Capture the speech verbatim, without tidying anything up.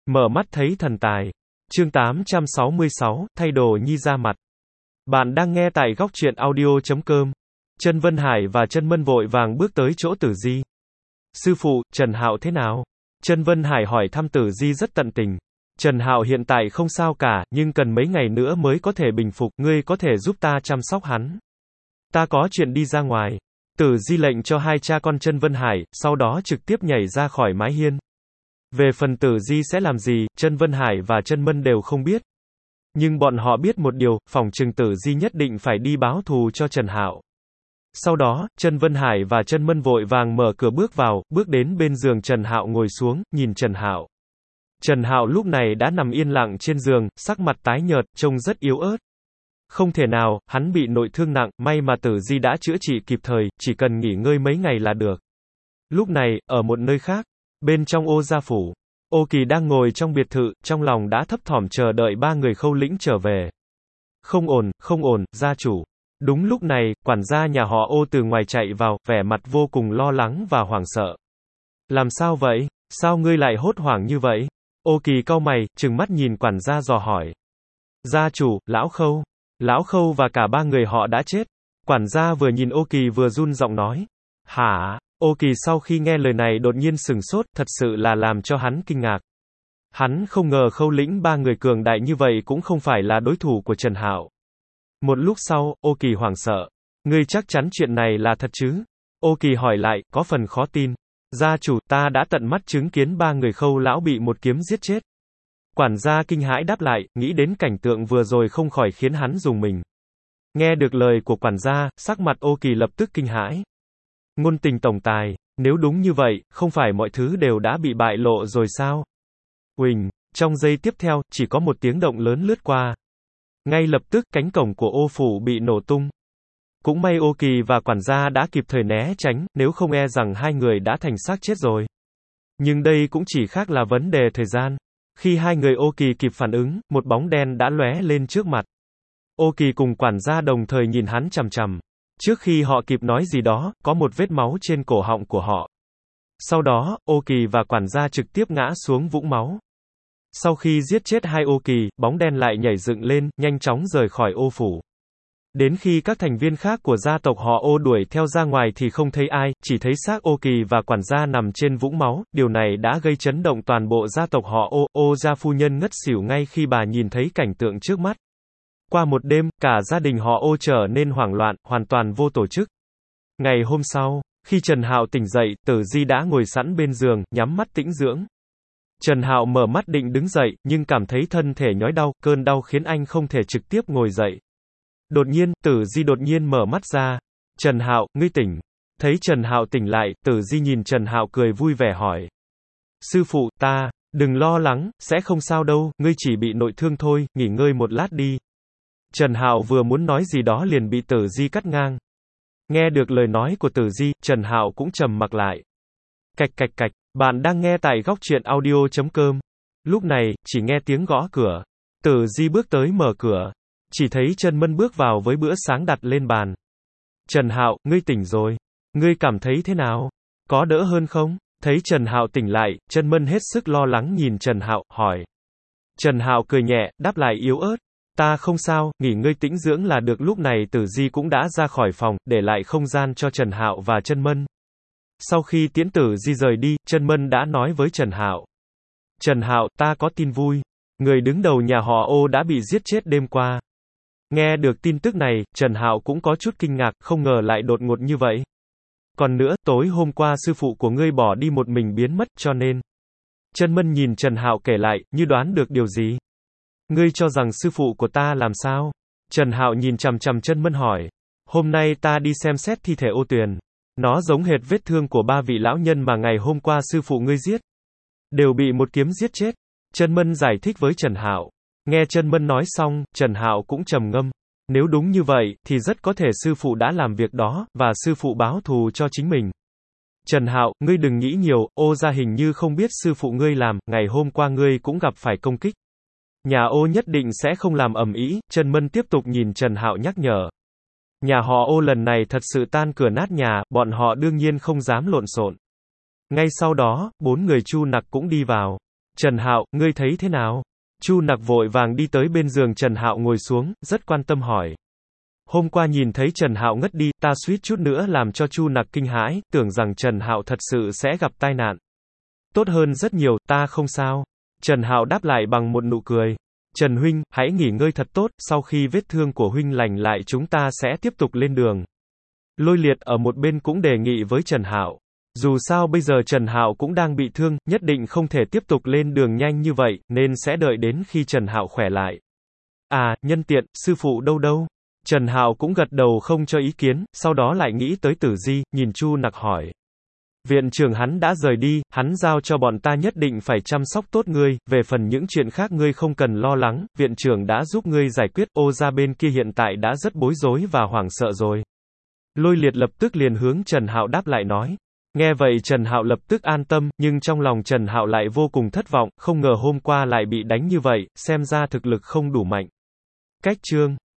Mở mắt thấy thần tài. Chương tám trăm sáu mươi sáu, thay đồ nhi ra mặt. Bạn đang nghe tại góc truyện audio chấm com. Trân Vân Hải và Trân Mân vội vàng bước tới chỗ Tử Di. Sư phụ, Trần Hạo thế nào? Trân Vân Hải hỏi thăm Tử Di rất tận tình. Trần Hạo hiện tại không sao cả, nhưng cần mấy ngày nữa mới có thể bình phục, ngươi có thể giúp ta chăm sóc hắn. Ta có chuyện đi ra ngoài. Tử Di lệnh cho hai cha con Trân Vân Hải, sau đó trực tiếp nhảy ra khỏi mái hiên. Về phần Tử Di sẽ làm gì, Trân Vân Hải và Trân Mân đều không biết. Nhưng bọn họ biết một điều, phỏng chừng Tử Di nhất định phải đi báo thù cho Trần Hạo. Sau đó, Trân Vân Hải và Trân Mân vội vàng mở cửa bước vào, bước đến bên giường Trần Hạo ngồi xuống, nhìn Trần Hạo. Trần Hạo lúc này đã nằm yên lặng trên giường, sắc mặt tái nhợt, trông rất yếu ớt. Không thể nào, hắn bị nội thương nặng, may mà Tử Di đã chữa trị kịp thời, chỉ cần nghỉ ngơi mấy ngày là được. Lúc này, ở một nơi khác, bên trong Ô gia phủ, Ô Kỳ đang ngồi trong biệt thự, trong lòng đã thấp thỏm chờ đợi ba người Khâu Lĩnh trở về. Không ổn, không ổn, gia chủ. Đúng lúc này, quản gia nhà họ Ô từ ngoài chạy vào, vẻ mặt vô cùng lo lắng và hoảng sợ. Làm sao vậy? Sao ngươi lại hốt hoảng như vậy? Ô Kỳ cau mày, trừng mắt nhìn quản gia dò hỏi. Gia chủ, lão Khâu. Lão Khâu và cả ba người họ đã chết. Quản gia vừa nhìn Ô Kỳ vừa run giọng nói. Hả? Ô Kỳ sau khi nghe lời này đột nhiên sửng sốt, thật sự là làm cho hắn kinh ngạc. Hắn không ngờ Khâu Lĩnh ba người cường đại như vậy cũng không phải là đối thủ của Trần Hạo. Một lúc sau, Ô Kỳ hoảng sợ. Ngươi chắc chắn chuyện này là thật chứ? Ô Kỳ hỏi lại, có phần khó tin. Gia chủ, ta đã tận mắt chứng kiến ba người Khâu lão bị một kiếm giết chết. Quản gia kinh hãi đáp lại, nghĩ đến cảnh tượng vừa rồi không khỏi khiến hắn rùng mình. Nghe được lời của quản gia, sắc mặt Ô Kỳ lập tức kinh hãi. Ngôn tình tổng tài, nếu đúng như vậy, không phải mọi thứ đều đã bị bại lộ rồi sao? Uỳnh, trong giây tiếp theo, chỉ có một tiếng động lớn lướt qua. Ngay lập tức, cánh cổng của Ô phủ bị nổ tung. Cũng may Ô Kỳ và quản gia đã kịp thời né tránh, nếu không e rằng hai người đã thành xác chết rồi. Nhưng đây cũng chỉ khác là vấn đề thời gian. Khi hai người Ô Kỳ kịp phản ứng, một bóng đen đã lóe lên trước mặt. Ô Kỳ cùng quản gia đồng thời nhìn hắn chằm chằm. Trước khi họ kịp nói gì đó, có một vết máu trên cổ họng của họ. Sau đó, Ô Kỳ và quản gia trực tiếp ngã xuống vũng máu. Sau khi giết chết hai Ô Kỳ, bóng đen lại nhảy dựng lên, nhanh chóng rời khỏi Ô phủ. Đến khi các thành viên khác của gia tộc họ Ô đuổi theo ra ngoài thì không thấy ai, chỉ thấy xác Ô Kỳ và quản gia nằm trên vũng máu, điều này đã gây chấn động toàn bộ gia tộc họ Ô, Ô gia phu nhân ngất xỉu ngay khi bà nhìn thấy cảnh tượng trước mắt. Qua một đêm, cả gia đình họ Ô trở nên hoảng loạn, hoàn toàn vô tổ chức. Ngày hôm sau, khi Trần Hạo tỉnh dậy, Tử Di đã ngồi sẵn bên giường, nhắm mắt tĩnh dưỡng. Trần Hạo mở mắt định đứng dậy, nhưng cảm thấy thân thể nhói đau, cơn đau khiến anh không thể trực tiếp ngồi dậy. Đột nhiên, Tử Di đột nhiên mở mắt ra. Trần Hạo, ngươi tỉnh. Thấy Trần Hạo tỉnh lại, Tử Di nhìn Trần Hạo cười vui vẻ hỏi. Sư phụ, ta, đừng lo lắng, sẽ không sao đâu, ngươi chỉ bị nội thương thôi, nghỉ ngơi một lát đi. Trần Hạo vừa muốn nói gì đó liền bị Tử Di cắt ngang. Nghe được lời nói của Tử Di, Trần Hạo cũng trầm mặc lại. Cạch cạch cạch, bạn đang nghe tại góc truyện audio chấm com. Lúc này, chỉ nghe tiếng gõ cửa. Tử Di bước tới mở cửa. Chỉ thấy Trân Mân bước vào với bữa sáng đặt lên bàn. Trần Hạo, ngươi tỉnh rồi. Ngươi cảm thấy thế nào? Có đỡ hơn không? Thấy Trần Hạo tỉnh lại, Trân Mân hết sức lo lắng nhìn Trần Hạo, hỏi. Trần Hạo cười nhẹ, đáp lại yếu ớt. Ta không sao, nghỉ ngơi tĩnh dưỡng là được. Lúc này Tử Di cũng đã ra khỏi phòng, để lại không gian cho Trần Hạo và Trân Mân. Sau khi tiễn Tử Di rời đi, Trân Mân đã nói với Trần Hạo. Trần Hạo, ta có tin vui. Người đứng đầu nhà họ Ô đã bị giết chết đêm qua. Nghe được tin tức này, Trần Hạo cũng có chút kinh ngạc, không ngờ lại đột ngột như vậy. Còn nữa, tối hôm qua sư phụ của ngươi bỏ đi một mình biến mất, cho nên. Trân Mân nhìn Trần Hạo kể lại, như đoán được điều gì. Ngươi cho rằng sư phụ của ta làm sao? Trần Hạo nhìn chằm chằm Trân Mân hỏi. Hôm nay ta đi xem xét thi thể Ô Tuyền. Nó giống hệt vết thương của ba vị lão nhân mà ngày hôm qua sư phụ ngươi giết. Đều bị một kiếm giết chết. Trân Mân giải thích với Trần Hạo. Nghe Trân Mân nói xong, Trần Hạo cũng trầm ngâm. Nếu đúng như vậy, thì rất có thể sư phụ đã làm việc đó, và sư phụ báo thù cho chính mình. Trần Hạo, ngươi đừng nghĩ nhiều, Ô gia hình như không biết sư phụ ngươi làm, ngày hôm qua ngươi cũng gặp phải công kích. Nhà Ô nhất định sẽ không làm ầm ĩ. Trân Mân tiếp tục nhìn Trần Hạo nhắc nhở. Nhà họ Ô lần này thật sự tan cửa nát nhà, bọn họ đương nhiên không dám lộn xộn. Ngay sau đó, bốn người Chu Nặc cũng đi vào. Trần Hạo, ngươi thấy thế nào? Chu Nặc vội vàng đi tới bên giường Trần Hạo ngồi xuống, rất quan tâm hỏi. Hôm qua nhìn thấy Trần Hạo ngất đi, ta suýt chút nữa làm cho Chu Nặc kinh hãi, tưởng rằng Trần Hạo thật sự sẽ gặp tai nạn. Tốt hơn rất nhiều, ta không sao. Trần Hạo đáp lại bằng một nụ cười. Trần huynh, hãy nghỉ ngơi thật tốt, sau khi vết thương của huynh lành lại chúng ta sẽ tiếp tục lên đường. Lôi Liệt ở một bên cũng đề nghị với Trần Hạo. Dù sao bây giờ Trần Hạo cũng đang bị thương, nhất định không thể tiếp tục lên đường nhanh như vậy, nên sẽ đợi đến khi Trần Hạo khỏe lại. À, nhân tiện, sư phụ đâu đâu? Trần Hạo cũng gật đầu không cho ý kiến, sau đó lại nghĩ tới Tử Di, nhìn Chu Nặc hỏi. Viện trưởng hắn đã rời đi, hắn giao cho bọn ta nhất định phải chăm sóc tốt ngươi, về phần những chuyện khác ngươi không cần lo lắng, viện trưởng đã giúp ngươi giải quyết, Ô gia bên kia hiện tại đã rất bối rối và hoảng sợ rồi. Lôi Liệt lập tức liền hướng Trần Hạo đáp lại nói. Nghe vậy Trần Hạo lập tức an tâm, nhưng trong lòng Trần Hạo lại vô cùng thất vọng, không ngờ hôm qua lại bị đánh như vậy, xem ra thực lực không đủ mạnh. Cách chương